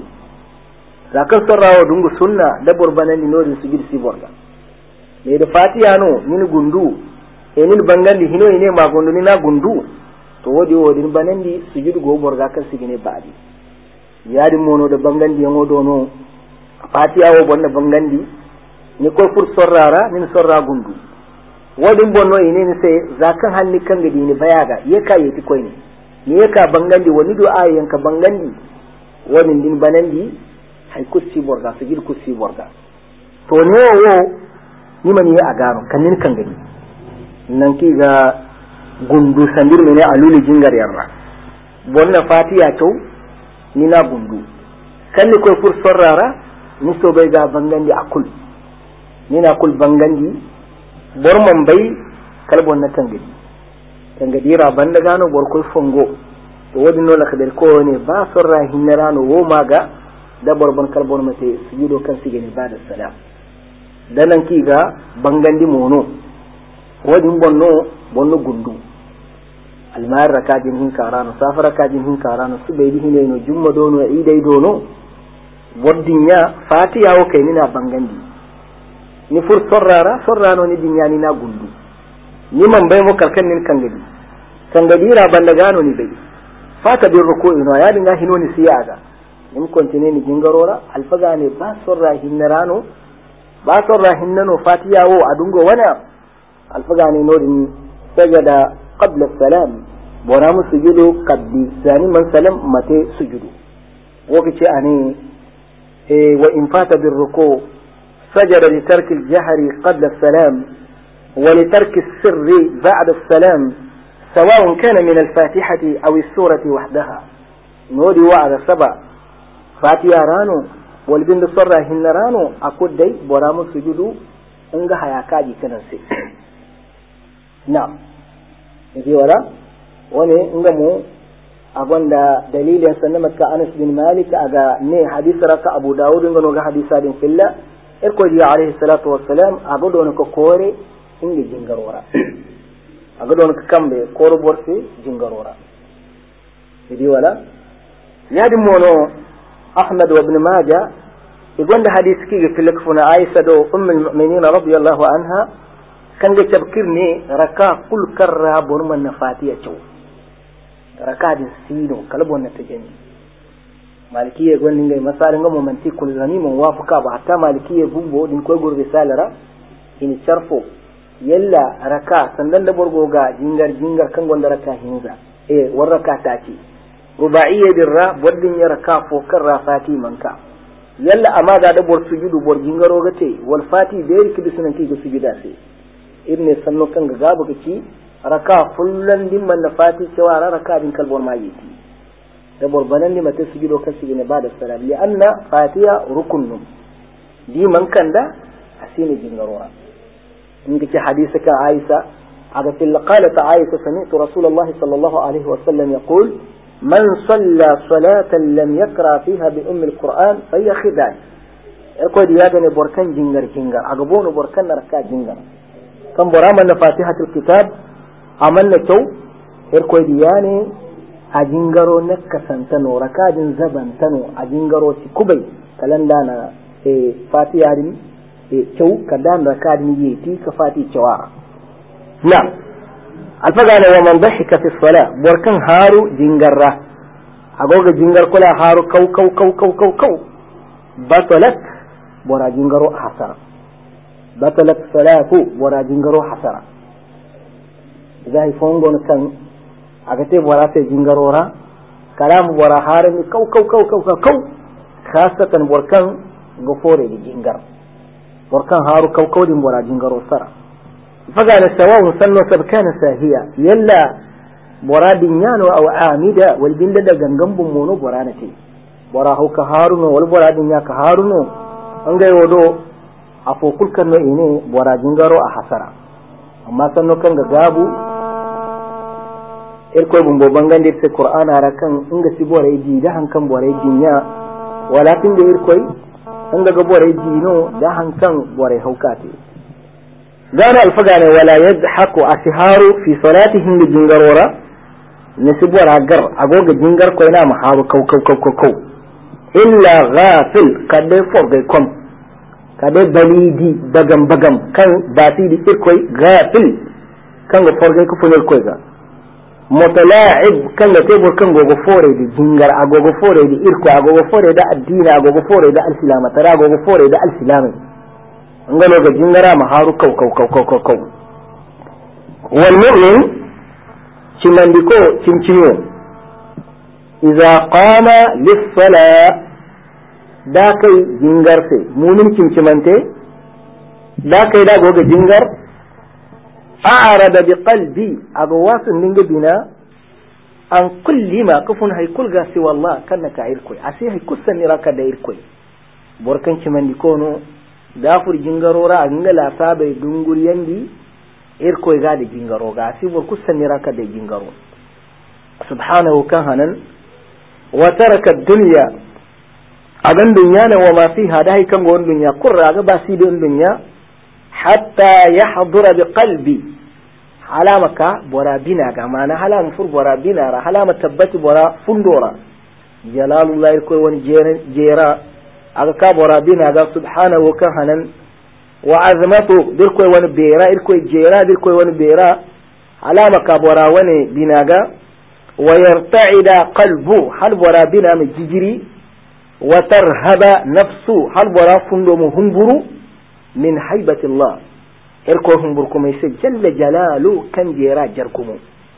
zakan sarrawa dungu sunna da burbanandi nodin sujud siborga me da fatiha no min gundu e min bangandi hino ine ma gundu ni na gundu to wodi banandi sujud go borga kan sigine baadi yadi mono da bangandi yango do no fatiha wo bonna bangandi ni ko fur sarrara min sarra gundu wadin bonno ine ne sai zakan hanni kan gadi ni bayaga yeka yeti koyni ni yeka bangandi wani do ayen ka bangandi wani din banandi hay kursi borga sujud kursi borga to ne wo ni mani ya agaro kanin kan gadi nan ki ga gundu sandir ne aluli jingar yarra bonna fatiya to ni na gundu kan ni koy fur sorrara ni so bai ga bangandi akul ni na kul bangandi borman bai kalbon na tangadi ra banda gano borkoi fongo to wadi no lakadar ko ne ba sorra hinarano wo maga da borban kalbon mate sujudo kan sigene ba da salam danan kiga bangandi mono wadi bonno gundu almar rakadin hin karano safara kadin hin karano su bai dihine no jumma dono idai dono wadinya fatiha o kai ni na bangandi ni fur sorrano ni dinyani na gundu ni man bai mo kalkan nin kangadi ra bandagano ni bai fata bi ruku'i no ya dinga hino ni siyaga in kontine ni jingarora alfaga ne ba sorra hinnarano ba sorra hinnano fatiya wo adungo wana alfaga ne no din sajada qabla salam bona mu sujudu qabli zani man salam mate sujudu wokice ani wa in fata bi ruku' سجد لترك الجهر قبل السلام ولترك السر بعد السلام سواء كان من الفاتحة أو السورة وحدها نودي وعد سبع فاتحة رانو والبند صرة هن رانو أقول دي برامو سجدو انغا هياكاجي كننسي نعم يجي ولا وني انغمو أقول دليل سنمت كأنس بن مالك أغا ني حديث ركا أبو داود انغنو حديث هذا في الله irkoji alayhi salatu wassalam agodo ko kore ingi jingarora agodo ko kambe koro borse jingarora idi wala yadi mono ahmad wa ibn majah igonda hadith ki ga filakfuna aisha do ummul mu'minin radiyallahu anha kanga tabkirni raka kul karra borman nafatiya chaw raka din sino kalbon na tajani malikiye gonni ngai masarin ga momanti kul zani mun wafuka ba hatta malikiye bumbo din koy gurbe salara in charfo yalla raka sandan da borgo ga jingar kan gonda raka hinza war raka ta ce rubaiye dirra boddin ya raka fo kan rafati manka yalla amma da bor sujudu bor jingaro gate wal fati da yake da sunan ki ga sujuda sai ibne sanno kan ga gabu kici raka fullan din man na fati cewa raka din kalbon ma yi da borbanan ni mata su gido kasu ne ba da salam li anna fatiha rukunun di man kanda asini jingarwa in kace hadisi ka Aisha aga fil qalat Aisha sami'tu Rasulullah sallallahu alaihi wa sallam yaqul man salla salatan lam yaqra fiha bi umm al-Qur'an fa hiya khidan ko diya ga ne borkan jingar aga bono borkan raka jingar kan borama na fatihatul kitab amanna kyau ko diya ne a jingaro na kasantano rakadin zabantano a jingaro ci kubai kalanda na fatiha din kyau kadan rakadin yeti ka fati cewa na alfaga ne wa man dhahika fi salat borkan haru jingarra agoga jingar kula haru kau batalat bora jingaro hasara batalat salatu bora jingaro hasara zai fongon kan agate bora sai jingarora kalamu bora harami kau khasatan borkan gofore di jingar borkan haru kau din bora jingaro sara faga na sawawu sanno sabkana sahiya yalla bora dinyano aw amida wal binda da gangan bummono bora na ce bora hauka haruno wal bora dinya ka haruno an ga yodo afokul kan no ine bora jingaro a hasara amma sanno kan ga gabu irkoy bumbo bangandir se qur'ana rakan inga si bore ji da hankan bore jinya wala tinga irkoy inga ga bore jino da hankan bore haukate gana alfagane wala yadhaku asharu fi salatihim bi jingarora nisbura gar agoga jingar koy na maharu kau illa ghafil kadai forgai kom kadai balidi bagam kan bati di irkoy ghafil kan ga forgai ku funel koy ga mutala'ib kan ga tebur kan gogo fore di jingar agogo fore di irko agogo fore da addina agogo fore da al-silama tara agogo fore da al-silama ngalo ga jingara maharu kau wal mu'min cimandiko cincino idza qama lis-salat da kai jingar sai mumin cincimante da kai da goga jingar a'rada bi qalbi agwasun ninga bina an kulli ma kufun hay kulga si wallah kannaka irkoi asi hay kusan raka da irkoi borkan cimandiko no dafur jingarora a ngala sabai dungur yandi irkoi ga da jingaro ga si bor kusan raka da jingaro subhanahu kan hanan wa taraka ad-dunya agan dunya ne wa ma fiha dai kan gon dunya kurra ga basi don dunya hatta yahdura bi qalbi halamaka borabina ga mana halam fur borabina ra halama tabbati bora fundora jalalullahi irkoi wani jera aga ka borabina ga subhanahu kan hanan wa azmatu dirkoi wani bera irkoi jera dirkoi wani bera alama ka bora wani binaga wa yarta'ida qalbu hal bora bina mi jijiri wa tarhaba nafsu hal bora fundo mu humburu min haibati Allah irko humbur kuma sai jalla jalalu kan jera jarkumu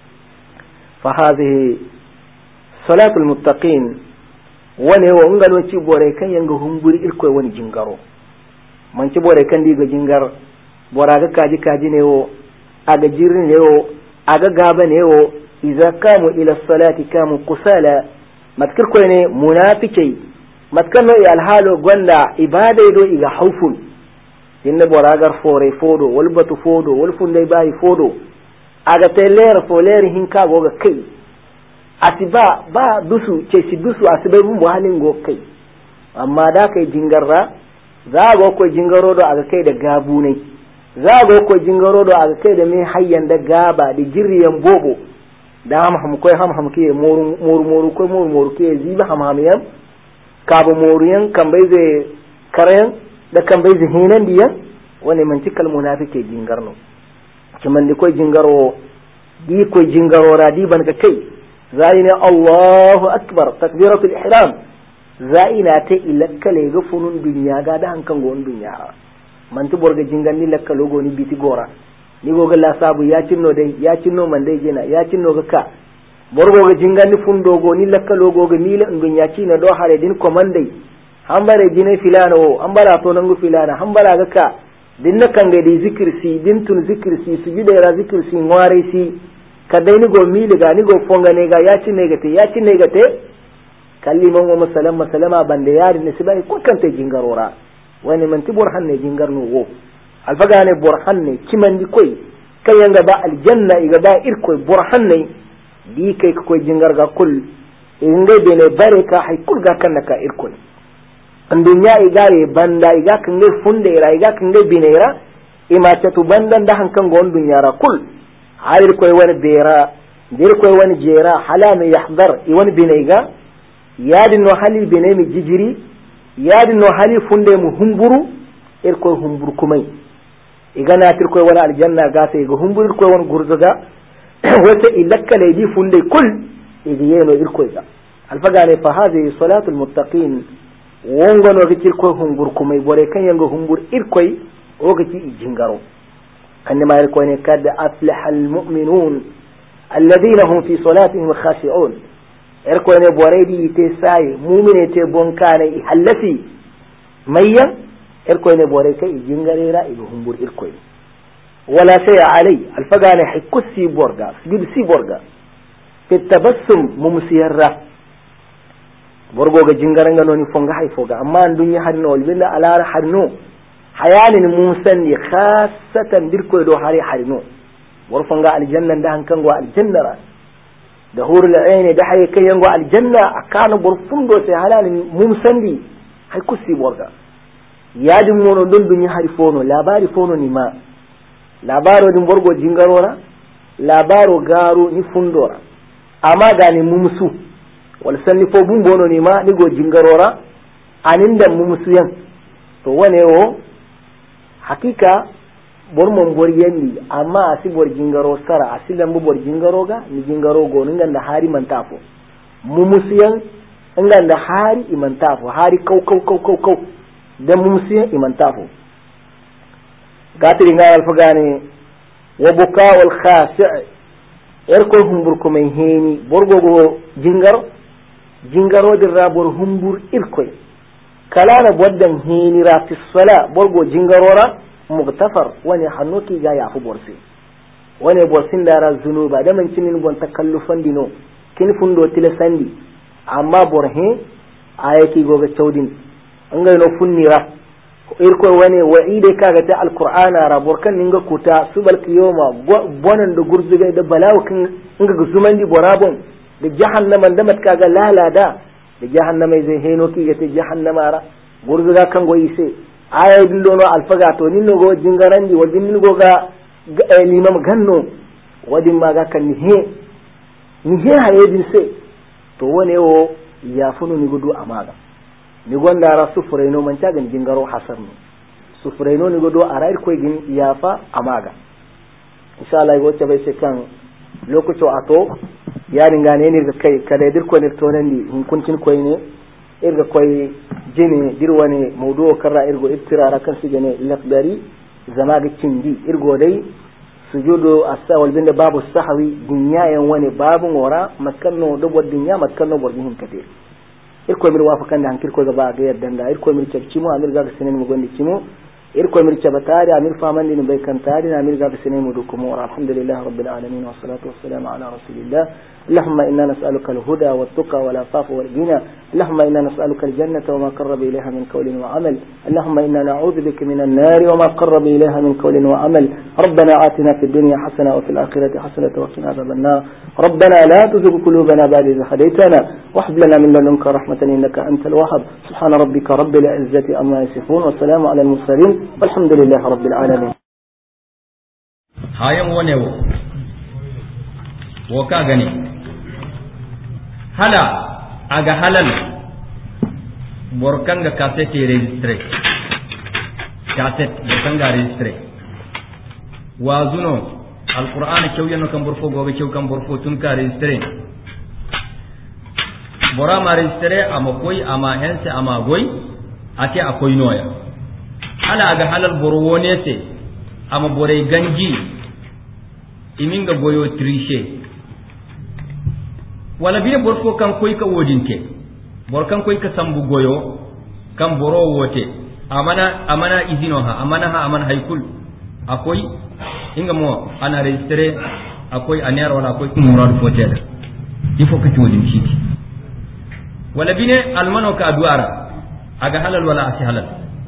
fa hadhihi salatul muttaqin wane wa ngalo ci bore kan yanga humburi irko wani jingaro man ci bore kan diga jingar bora ga kaji ne wo aga jirni ne wo aga gaba ne wo idza kamu ila salati kamu kusala matkir ko ne munafikai matkar no alhalo gonda ibada do iga haufun inna bora gar fore fodo wal batu fodo wal fundai bai fodo aga teler foler hinka goga kai asiba ba dusu ce si dusu asibai mun halin go kai amma da kai jingarra za ga ko jingaro do aga kai da gabu ne za ga ko jingaro do aga kai da me hayyan da gaba da jirriyan bobo da ham koy ham ke moru koy moru ke ziba ham yan ka ba moruyan kan bai zai karayan da kan bai zai hinan diyan wani man cikal munafike jingarno kiman di koy jingaro di koy jingaro ra di ban ka kai zaina Allahu akbar takbiratul ihram zaina ta ilakkale ga funun dunya ga da hankan gon dunya man tu borga jingan ni lakkalo go ni biti gora ni go galla sabu ya cinno dai ya cinno man dai jena ya cinno ga ka borgo ga jingan ni fundo go ni lakkalo go ga ni la dunya cina do hare din komandai hambare jine filano hambara to nangu filana hambara ga ka dinna kanga di zikirsi dintun zikirsi su gida ra zikirsi ngware si kadai ni go mili ga ni go fonga ne ga ya ci ne gate kalliman wa masalama bande yari ne sibai ko kanta jingarora wani man ti burhan ne jingar no wo alfaga ne burhan ne kimandi koy kayanga ba aljanna iga ba irkoy burhan ne di kai ko jingar ga kul inga be ne bareka hay kul ga kannaka irkoy andunya igare banda iga kan ne funde ira iga kan ne binera ima tatu bandan da hankan gon dunyara kul hayr koy wani bera dir koy wani jera halama yahdar i wani binaiga yadin no hali bine mi jijiri yadin no hali funde mu humburu irkoy humbur kumai igana tir koy wani aljanna ga sai ga humbur koy wani gurzaga wata ilakkale di funde kul igiyeno irkoy ga alfaga ne fa hadhihi salatul muttaqin wongono gicir koy humbur kumai bore kan yanga humbur irkoy o gaci ijingaro annama irkoy ne kad aflaha almu'minun alladhina hum fi salatihim khashi'un irkoy ne bore di te sai mu'mine te bonkane halasi mayyan irkoy ne bore kai ijingarera ido humbur irkoy wala shay alai alfagane hikusi borga sibsi borga te tabassum mumsiyarra borgo ga jingaranga noni fonga hay foga amma dunya harno wala ala harno hayanin musan ni khassatan dirko do hari harno war fonga aljanna da hankan go aljannara da hurul ayn da hay kayan go aljanna akana bor fundo sai halalin musan di hay kusi borga yadin mono don dunya hari fono labari fono ni ma labaro din borgo jingarora labaro garo ni fundora amma ga ni mumsu wal sanni fo bun bono ni ma ni go jingarora aninda mumsuyan to wane o hakika bor mon bor yanni amma asi bor jingaro sara asilan bor jingaro ga ni jingaro go nganda hari man tafo mumsuyan nganda hari iman tafo hari kau da mumsuyan iman tafo gatiri ngal fagane wa buka wal khasi' erko humbur ko men heni borgo go jingaro dirra bor humbur irkoy kalana boddan heni ra fi sala borgo jingarora mugtafar wani hannuki ga yafu borsi wani borsin dara zunuba da man cinin bon takallufan dino kin fundo tilasandi amma borhe ayaki goga chaudin angay no funnira irkoy wani wa'ide kaga ta alqur'ana ra borkan ninga kuta subal kiyoma bonan da gurzuga da balaw kin inga zumandi borabon da jahannama da mat kaga lalada da jahannama zai heno ki ga ta jahannama ra gurzuga kan goyi sai aya dillono alfaga to ninno go jingarandi wadin ningo ga limam ganno wadin maga kan ni he hayedin sai to wane o ya funu ni gudu amaga ni gonda ra sufureno man cagan jingaro hasarno sufureno ni godo arair koy gin yafa amaga inshallah go tabe se kan lokaco ato yari ngane ni ga kai kada dir ko ne tonandi hun kuncin koy ne irga koy jini dirwani mawdu karra irgo ibtirara kan sigene lafdari zamaga cindi irgo dai sujudu as-sahwi binda babu sahwi dunyayan wani babu ngora makkanno dobo dunya makkanno borgin kate irko mir wafakan da hankir ko gaba ga yaddan da irko mir tabci mu amir ga sinin mu gondi cimo irko mir tabatari amir famandi ne bai kan tari amir ga sinin mu dukumo alhamdulillah rabbil alamin wa salatu wassalamu ala rasulillah اللهم إنا نسألك الهدى والتقى والعفاف والغنى اللهم إنا نسألك الجنة وما قرب إليها من قول وعمل اللهم إنا نعوذ بك من النار وما قرب إليها من قول وعمل ربنا آتنا في الدنيا حسنة وفي الآخرة حسنة وقنا عذاب النار ربنا لا تزغ قلوبنا بعد إذ هديتنا وهب لنا من لدنك رحمة إنك أنت الوهاب سبحان ربك رب العزة عما يصفون والسلام على المرسلين والحمد لله رب العالمين hayan wanewo woka gani hala aga halal borkanga cassette registre cassette borkanga registre wazuno alquran kyawyan kan borfo gobe kyaw kan borfo tun ka registre bora ma registre ama koy ama hense ama goy ate akoy noya hala aga halal borwone se ama bore ganji iminga goyo triche wala biye borfo kan koy ka wodinke bor kan koy ka sambu goyo kan boro wote amana izino ha amana haikul akwai inga mo ana registre akwai anera wala akwai murad fotel ifo ka todin shi wala bine almano ka duara aga halal wala asi halal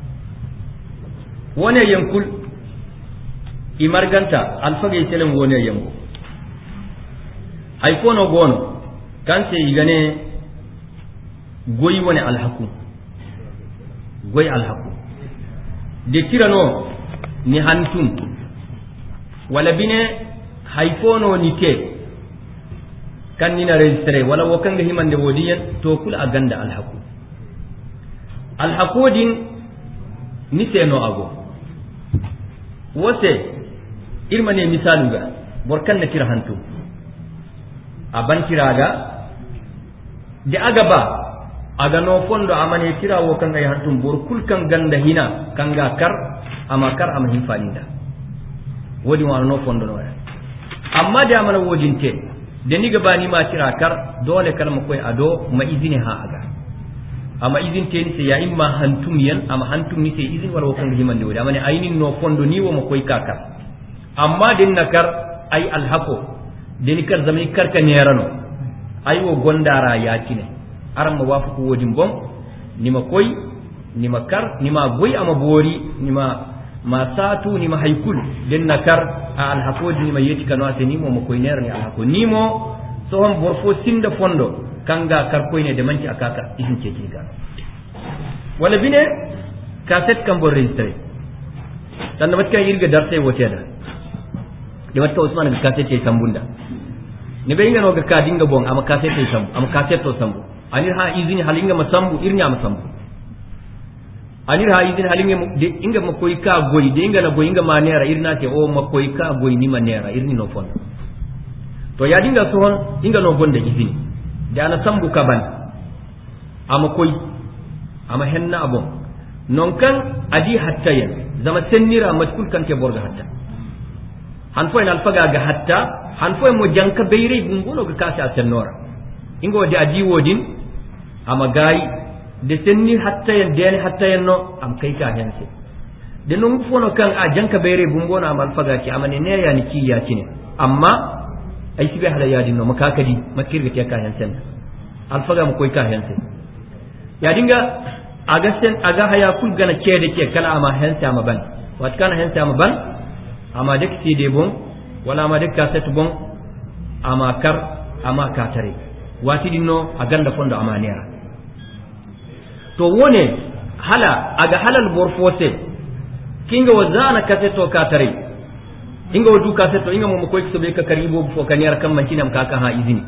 wone yankul imarganta alfage telen wone yanko hay kono gono kanse igane goyi woni alhaku goyi alhaku de tirano ni hantum wala bine hay kono ni te kan ni na registre wala wokanga himande wodiyen to kul aganda alhaku din ni seno ago wote irmane misaluga borkan na tira hantum aban tiraga de agaba aga no fondo amane tirawo kanga ya hantum bor kul kan ganda hina kanga kar ama hin falinda wodi wano no fondo no amma da amana wodinte de ni gaba ni ma tira kar dole kar mu koy ado ma izini ha aga ama izin te ni se ya imma hantum yan ama hantum ni se izin wala kanga himande wodi amane aynin no fondo ni wo mo koy kakar amma din nakar ay alhaqo deni kar zamai karka nerano aywo gondara yakine aran ma wafu ko wodin bom nima koy nima kar nima goy ama bori nima masatu nima haykul den nakar al hafodi nima yeti kanu aseni mo koy nerani al hako nimo so hon borfo sinda fondo kanga kar koy ne de manci akaka isin ceki ga wala bine cassette kam bo registré tan wat kay irga darse woteda de wat ka usman ga cassette sambunda ni be ingano ga kadinga bon ama cassette sambu ama cassette to sambu anir ha izini halinga masambu irnya masambu anir ha izini halinga de inga makoy ka goyi de inga na goyi inga manera irna te o makoy ka goyi ni manera irni no fon to ya dinga sohon inga no gonda izini da ana sambu kaban ama koy ama henna abon non kan adi hattayen zama sennira matkul kan ke borga hatta han fo en alfaga ga hatta han fo mo janka beyre bungono ga kasi asennora ingo de adi wodin ama gayi de senni hatta yen dene hatta yen no am kai ka hense de non fono kan a janka beyre bungono am alfaga ki amane ne ya ni ki ya kine amma ay sibe hala yadin no makakadi makirga ke ka hensen alfaga mo koy ka hense ya dinga aga haya kul gana kede ke kala ama hense ama ban wat kana hense ama ban ama dek ti de bon wala ama dek cassette bon ama kar ama katare wati dinno aganda fondo ama nera to wone hala aga halal borfose kinga wazana cassette to katare inga wadu cassette inga mo koy sobe ka karibo fo kanera kam mancinam kaka ha izini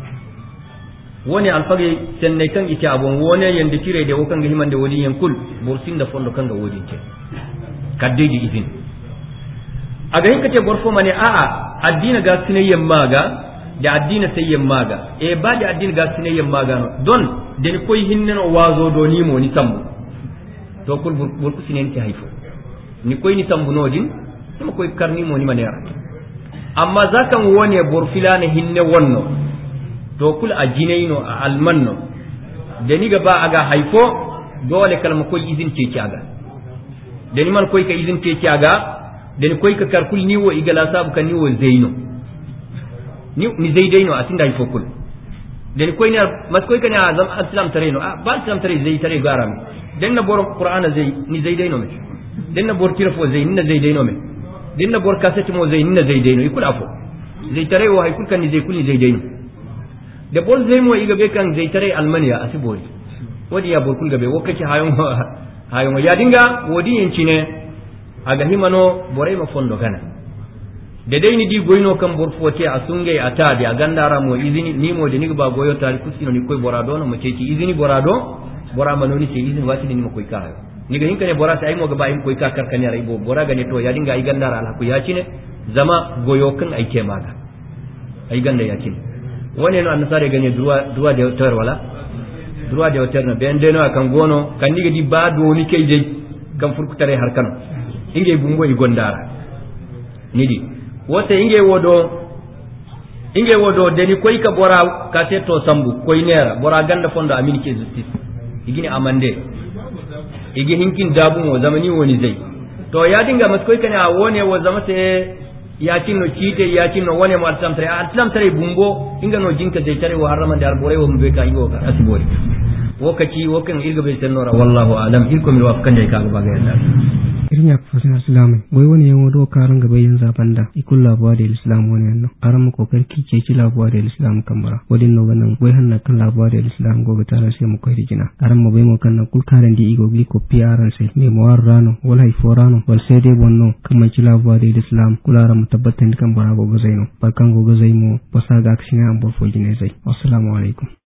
woni alfage senne kan ite abon wone yende tire de wokan ga himande wodi yen kul borsinda fondo kanga wodi te kaddeji izini aga hinkate borfo mane a addina ga sinayyan maga da addina sayyan maga e ba da addina ga sinayyan maga no don den koy hinnen o wazo do ni mo ni tambu to kul burku sinen ki haifo ni koy ni tambu nodin ni koy karni mo ni manera amma zakan wone borfilane hinne wonno to kul ajinaino a almanno deni ga ba aga haifo dole kalma koy izin teki aga deni man koy ka izin teki aga deni koy ka karkul niwo igala sabu kan niwo zaino ni zaidaino asinda haifo kul deni koy ne mas koy kan azam islam tareno ba islam tare zai tare garam den na bor qur'ana zai ni zaidaino me den na bor tirafo zai ni zaidaino me den na bor kasati mo zai ni zaidaino ikul afo zai tare wa haikul kan ni zai kul ni zaidaino da bol zai mo iga be kan zai tare almaniya asibori wodi ya bol kul gabe wokaci hayon ya dinga wodi yanci ne aga himano borai ma fondo kana da dai ni di goyno kan bor fote asunge ata bi agandara mo izini ni mo de ni ba goyo tari kusino ni koy borado no mo ceci izini borado bora manoni ce izini wati ni mo koy ka ni ga hinka ne bora sai mo ga ba im koy ka karkanya rai bo bora ga ne to ya dinga ai gandara alhaku ya cine zama goyo kan ai ke maga ai ganda ya cine woni no annasare ganye duwa de hotel wala duwa de hotel no ben deno kan gono kan niga di ba do ni kay jey kam furku tare har kan inge bumbo i gondara nidi wote inge wodo deni koy ka bora ka seto sambu koy nera bora ganda fondo amin ke justice igini amande igi hinkin dabun wa zamani wani zai to ya dinga maskoi kana wone wa zama sai ya cinno cite ya cinno wone mo aslam tare bumbo inga no jinka dai tare wa harama da arbore wa mbe ka yiwo ka asibori wokaci wokan irga bai sanora wallahu alam ilko mi wafkan dai ka ga ga yalla irin fasin islam goy woni yan wodo karan gaba yin zabanda ikul labuwa da islam woni yanno aran ko karki ce ci labuwa da islam kamara wadin no ganan goy hanna kan labuwa da islam go ga tara sai mu koy dijina aran mo bai mo kan na kul karan di igo gli ko piaran sai me mo warrano wala iforano wal sai dai bonno kaman ci labuwa da islam kularan mu tabbatan kan bara go ga zaino barkan go ga zaimo basa ga aksina an bo fo jine zai assalamu alaikum